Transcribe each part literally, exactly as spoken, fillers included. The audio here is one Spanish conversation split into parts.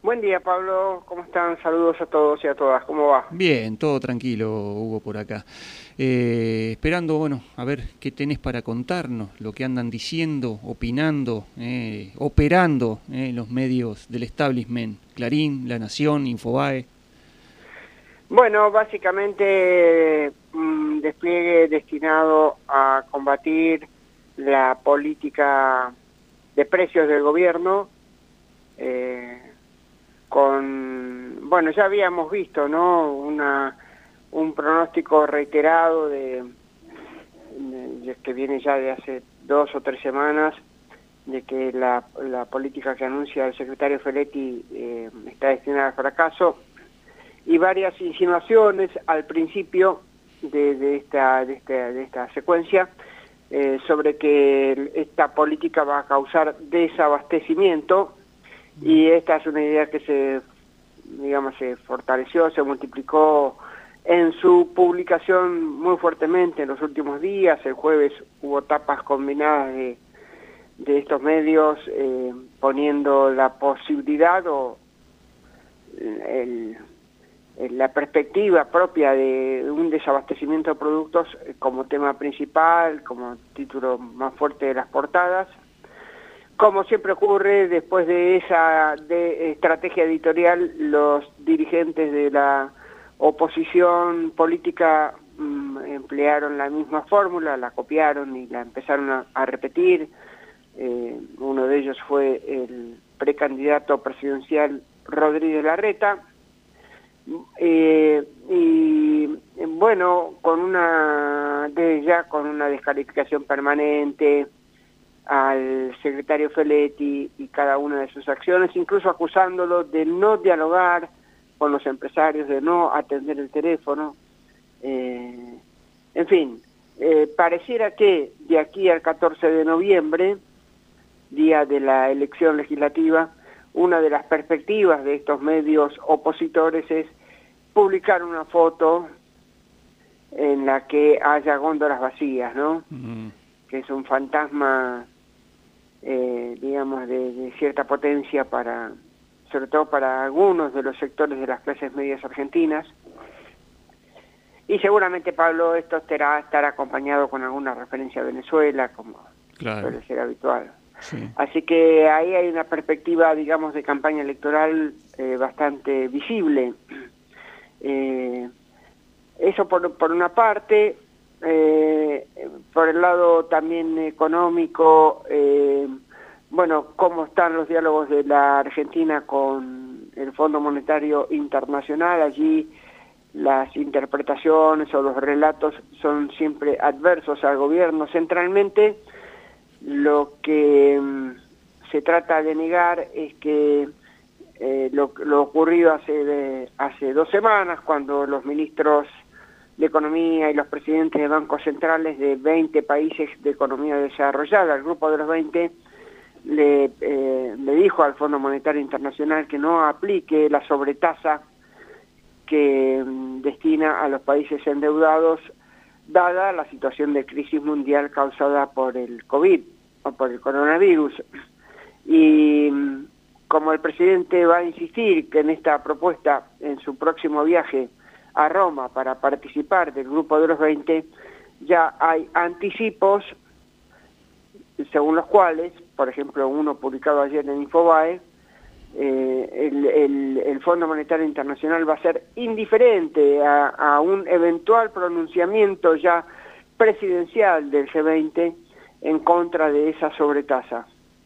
Buen día, Pablo. ¿Cómo están? Saludos a todos y a todas. ¿Cómo va? Bien, todo tranquilo, Hugo, por acá. Eh, esperando, bueno, a ver qué tenés para contarnos, lo que andan diciendo, opinando, eh, operando eh, los medios del establishment, Clarín, La Nación, Infobae. Bueno, básicamente un despliegue destinado a combatir la política de precios del gobierno, eh, con, bueno, ya habíamos visto, ¿no? Una, un pronóstico reiterado de, de que viene ya de hace dos o tres semanas, de que la, la política que anuncia el secretario Feletti eh, está destinada al fracaso, y varias insinuaciones al principio de, de, esta, de, esta, de esta secuencia eh, sobre que esta política va a causar desabastecimiento, y esta es una idea que se, digamos, se fortaleció, se multiplicó en su publicación muy fuertemente en los últimos días. El jueves hubo tapas combinadas de, de estos medios eh, poniendo la posibilidad o el, el, la perspectiva propia de un desabastecimiento de productos como tema principal, como título más fuerte de las portadas. Como siempre ocurre, después de esa de estrategia editorial, los dirigentes de la oposición política mmm, emplearon la misma fórmula, la copiaron y la empezaron a, a repetir. Eh, uno de ellos fue el precandidato presidencial Rodríguez Larreta, eh, y bueno, con una de ya con una descalificación permanente al secretario Feletti y cada una de sus acciones, incluso acusándolo de no dialogar con los empresarios, de no atender el teléfono. Eh, en fin, eh, pareciera que de aquí al catorce de noviembre, día de la elección legislativa, una de las perspectivas de estos medios opositores es publicar una foto en la que haya góndolas vacías, ¿no? Mm. Que es un fantasma, eh, digamos, de, de cierta potencia para, sobre todo para algunos de los sectores de las clases medias argentinas. Y seguramente, Pablo, esto estará, estará acompañado con alguna referencia a Venezuela, como claro. suele ser habitual. Sí. Así que ahí hay una perspectiva, digamos, de campaña electoral eh, bastante visible. Eh, eso por, por una parte. Eh, por el lado también económico, eh, bueno, cómo están los diálogos de la Argentina con el Fondo Monetario Internacional. Allí las interpretaciones o los relatos son siempre adversos al gobierno. Centralmente, lo que um, se trata de negar es que eh, lo, lo ocurrido hace, de, hace dos semanas, cuando los ministros de Economía y los presidentes de bancos centrales de veinte países de economía desarrollada, el grupo de los veinte, le, eh, le dijo al Fondo Monetario Internacional que no aplique la sobretasa que um, destina a los países endeudados, dada la situación de crisis mundial causada por el COVID o por el coronavirus. Y um, como el presidente va a insistir que en esta propuesta, en su próximo viaje a Roma para participar del grupo de los veinte, ya hay anticipos según los cuales, por ejemplo, uno publicado ayer en Infobae, eh, el, el, el Fondo Monetario Internacional va a ser indiferente a, a un eventual pronunciamiento ya presidencial del G veinte en contra de esa sobretasa.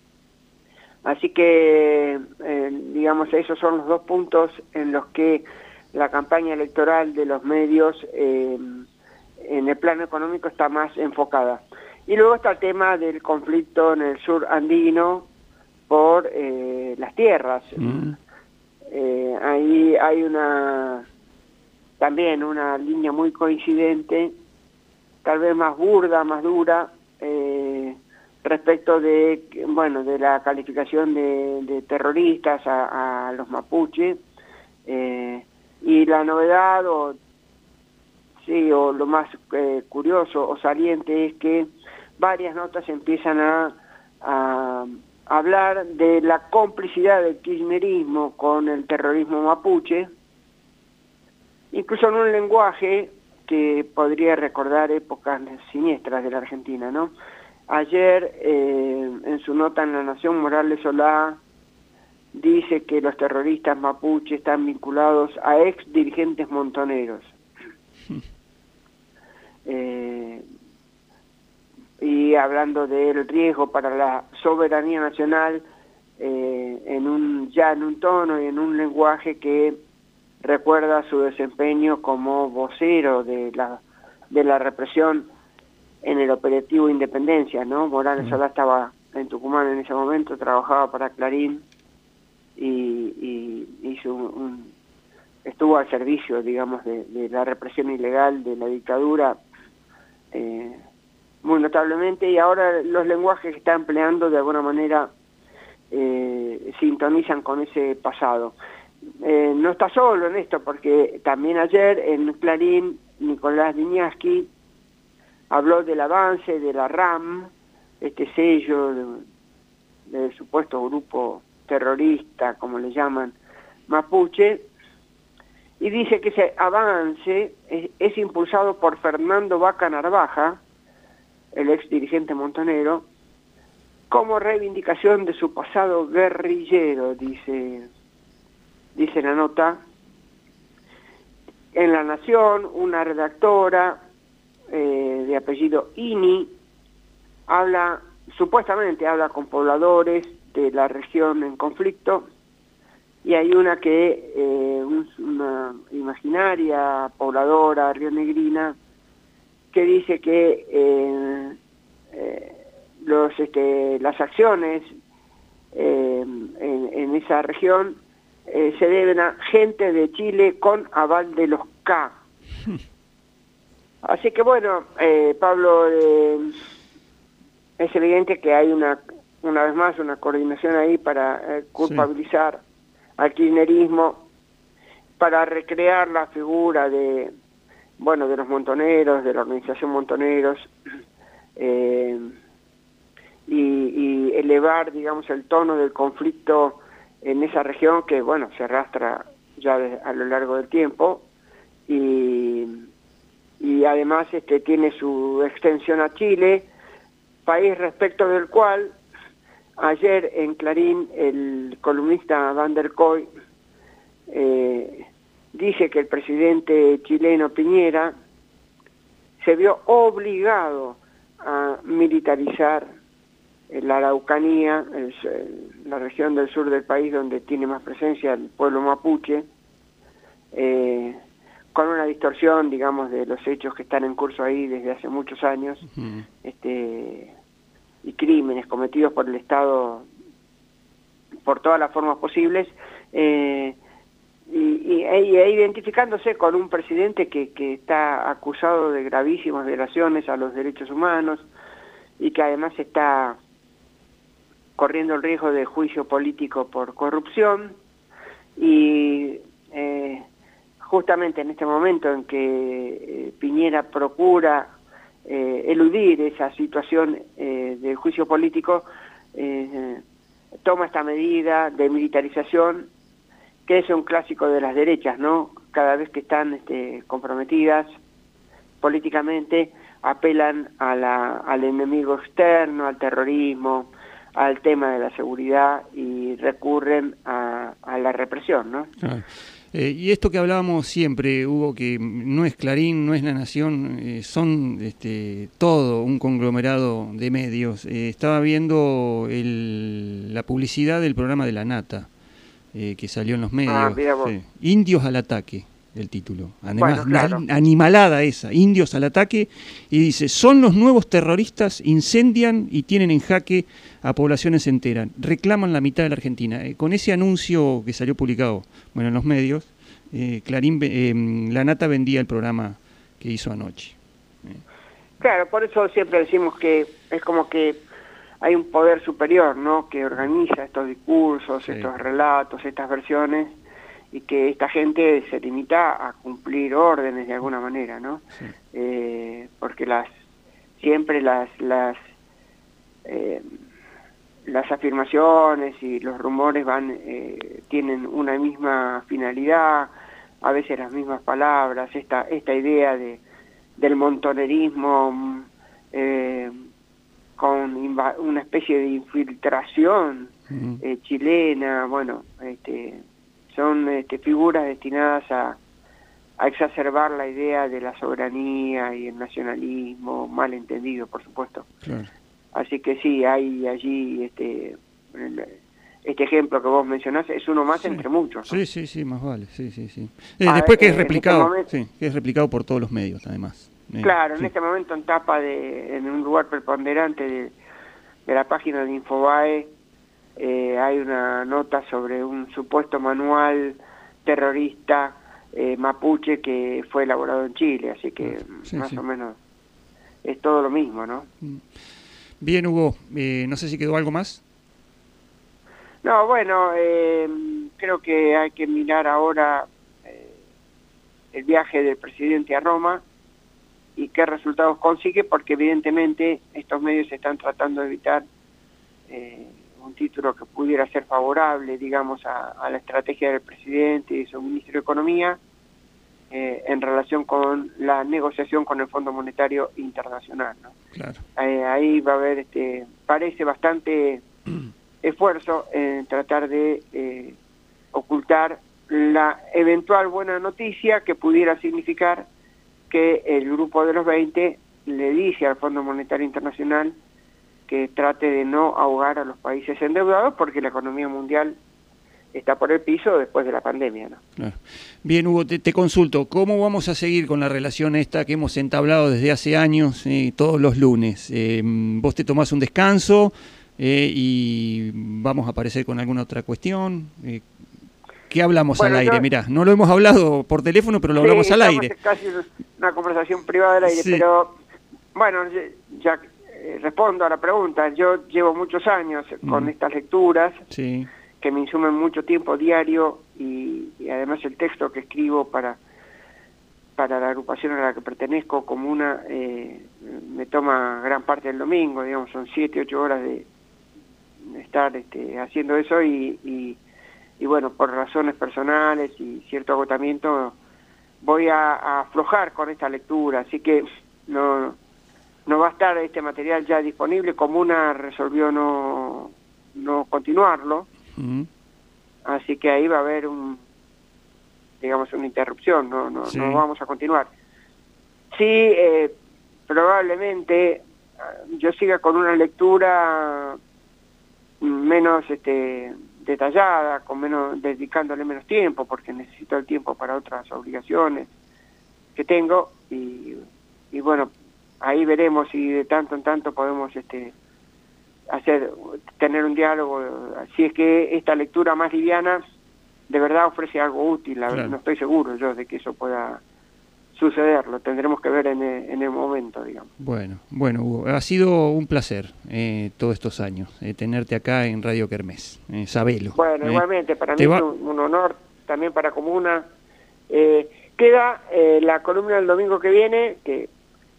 Así que, eh, digamos, esos son los dos puntos en los que la campaña electoral de los medios eh, en el plano económico está más enfocada. Y luego está el tema del conflicto en el sur andino por eh, las tierras. Mm. Eh, ahí hay una también una línea muy coincidente, tal vez más burda, más dura, eh, respecto de, bueno, de la calificación de, de terroristas a, a los mapuches, eh, y la novedad, o sí, o lo más eh, curioso o saliente es que varias notas empiezan a, a, hablar de la complicidad del kirchnerismo con el terrorismo mapuche, incluso en un lenguaje que podría recordar épocas siniestras de la Argentina, ¿no? Ayer, eh, en su nota en La Nación, Morales Solá dice que los terroristas mapuche están vinculados a ex dirigentes montoneros. Eh, y hablando del riesgo para la soberanía nacional, eh, en un ya en un tono y en un lenguaje que recuerda su desempeño como vocero de la de la represión en el operativo Independencia, ¿no? Morales Solá estaba en Tucumán en ese momento, trabajaba para Clarín y, y hizo un, un, estuvo al servicio, digamos, de, de la represión ilegal de la dictadura, eh, muy notablemente, y ahora los lenguajes que está empleando de alguna manera eh, sintonizan con ese pasado. Eh, no está solo en esto, porque también ayer en Clarín Nicolás Viñaski habló del avance de la RAM, este sello de, del supuesto grupo terrorista, como le llaman, mapuche, y dice que ese avance es, es impulsado por Fernando Vaca Narvaja, el ex dirigente montonero, como reivindicación de su pasado guerrillero, dice, dice la nota. En La Nación, una redactora eh, de apellido Ini habla, supuestamente habla con pobladores de la región en conflicto, y hay una que, eh, una imaginaria pobladora rionegrina, que dice que eh, eh, los, este, las acciones eh, en, en esa región eh, se deben a gente de Chile con aval de los K. Así que bueno, eh, Pablo, eh, es evidente que hay una, una vez más, una coordinación ahí para eh, culpabilizar sí. al kirchnerismo, para recrear la figura de, bueno, de los montoneros, de la organización Montoneros, eh, y, y elevar, digamos, el tono del conflicto en esa región que, bueno, se arrastra ya de, a lo largo del tiempo, y, y además este tiene su extensión a Chile, país respecto del cual ayer en Clarín el columnista Van der Koy eh, dice que el presidente chileno Piñera se vio obligado a militarizar la Araucanía, el, la región del sur del país donde tiene más presencia el pueblo mapuche, eh, con una distorsión, digamos, de los hechos que están en curso ahí desde hace muchos años, uh-huh. este, y crímenes cometidos por el Estado por todas las formas posibles, eh, y, y, e identificándose con un presidente que, que está acusado de gravísimas violaciones a los derechos humanos y que además está corriendo el riesgo de juicio político por corrupción, y eh, justamente en este momento en que eh, Piñera procura eh, eludir esa situación eh, de juicio político, eh, toma esta medida de militarización, que es un clásico de las derechas, ¿no? Cada vez que están este, comprometidas políticamente, apelan a la, al enemigo externo, al terrorismo, al tema de la seguridad, y recurren a, a la represión, ¿no? Ah. Eh, y esto que hablábamos siempre, Hugo, que no es Clarín, no es La Nación, eh, son este, todo un conglomerado de medios. Eh, estaba viendo el, la publicidad del programa de La Nata, eh, que salió en los medios. Ah, mira vos. Sí. Indios al ataque, el título. Además, bueno, claro. una animalada esa, Indios al ataque, y dice, son los nuevos terroristas, incendian y tienen en jaque a poblaciones enteras, reclaman la mitad de la Argentina. Eh, con ese anuncio que salió publicado, bueno, en los medios, eh, Clarín, eh, La Nata vendía el programa que hizo anoche. Eh. Claro, por eso siempre decimos que es como que hay un poder superior, ¿no?, que organiza estos discursos, sí. estos relatos, estas versiones, y que esta gente se limita a cumplir órdenes de alguna manera, ¿no? Sí. Eh, porque las siempre las las eh, las afirmaciones y los rumores van eh, tienen una misma finalidad, a veces las mismas palabras, esta esta idea de del montonerismo eh, con una especie de infiltración uh-huh. eh, chilena, bueno, este, son este, figuras destinadas a, a exacerbar la idea de la soberanía y el nacionalismo, mal entendido, por supuesto. Claro. Así que sí, hay allí este este ejemplo que vos mencionás, es uno más sí. entre muchos, ¿no? Sí, sí, sí, más vale, sí, sí, sí. Eh, ah, después que es replicado, este momento, sí, que es replicado por todos los medios, además. Eh, claro, en sí. este momento en tapa de, en un lugar preponderante de, de la página de Infobae, eh, hay una nota sobre un supuesto manual terrorista eh, mapuche que fue elaborado en Chile, así que sí, más sí. o menos es todo lo mismo, ¿no? Bien, Hugo, eh, no sé si quedó algo más. No, bueno, eh, creo que hay que mirar ahora eh, el viaje del presidente a Roma y qué resultados consigue, porque evidentemente estos medios están tratando de evitar eh, un título que pudiera ser favorable, digamos, a, a la estrategia del presidente y su ministro de Economía eh, en relación con la negociación con el Fondo Monetario Internacional, ¿no? Claro. Eh, ahí va a haber, este, parece bastante esfuerzo en tratar de eh, ocultar la eventual buena noticia que pudiera significar que el grupo de los veinte le dice al Fondo Monetario Internacional que trate de no ahogar a los países endeudados porque la economía mundial está por el piso después de la pandemia, ¿no? Claro. Bien, Hugo, te, te consulto, ¿cómo vamos a seguir con la relación esta que hemos entablado desde hace años, eh, todos los lunes? Eh, ¿Vos te tomás un descanso eh, y vamos a aparecer con alguna otra cuestión? Eh, ¿Qué hablamos bueno, al aire? Yo... Mirá, no lo hemos hablado por teléfono, pero lo sí, hablamos al aire. Es casi una conversación privada al aire, sí. Pero bueno, ya eh, respondo a la pregunta. Yo llevo muchos años mm. con estas lecturas sí. que me insumen mucho tiempo diario y, y además el texto que escribo para para la agrupación a la que pertenezco, Comuna, eh, me toma gran parte del domingo, digamos, son siete, ocho horas de, de estar este, haciendo eso y... y y bueno, por razones personales y cierto agotamiento voy a, a aflojar con esta lectura, así que no no va a estar este material ya disponible. Comuna resolvió no no continuarlo, uh-huh. así que ahí va a haber un digamos una interrupción, no no, sí. no vamos a continuar. Sí, eh, probablemente yo siga con una lectura menos este detallada, con menos dedicándole menos tiempo, porque necesito el tiempo para otras obligaciones que tengo, y, y bueno, ahí veremos si de tanto en tanto podemos este hacer tener un diálogo, si es que esta lectura más liviana de verdad ofrece algo útil. La, claro. No estoy seguro yo de que eso pueda suceder, lo tendremos que ver en el, en el momento, digamos. Bueno, bueno, Hugo, ha sido un placer eh, todos estos años eh, tenerte acá en Radio Kermés, eh, sabelo. Bueno, eh. igualmente, para mí va... es un, un honor, también para Comuna. Eh, queda eh, la columna del domingo que viene, que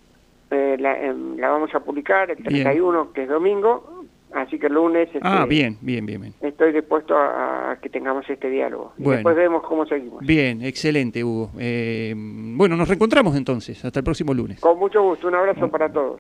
eh, la, eh, la vamos a publicar el treinta y uno, bien. Que es domingo, así que el lunes... Este, ah, bien, bien, bien, bien. Estoy dispuesto a, a que tengamos este diálogo. Y bueno, después vemos cómo seguimos. Bien, excelente, Hugo. Eh, bueno, nos reencontramos entonces. Hasta el próximo lunes. Con mucho gusto. Un abrazo oh. para todos.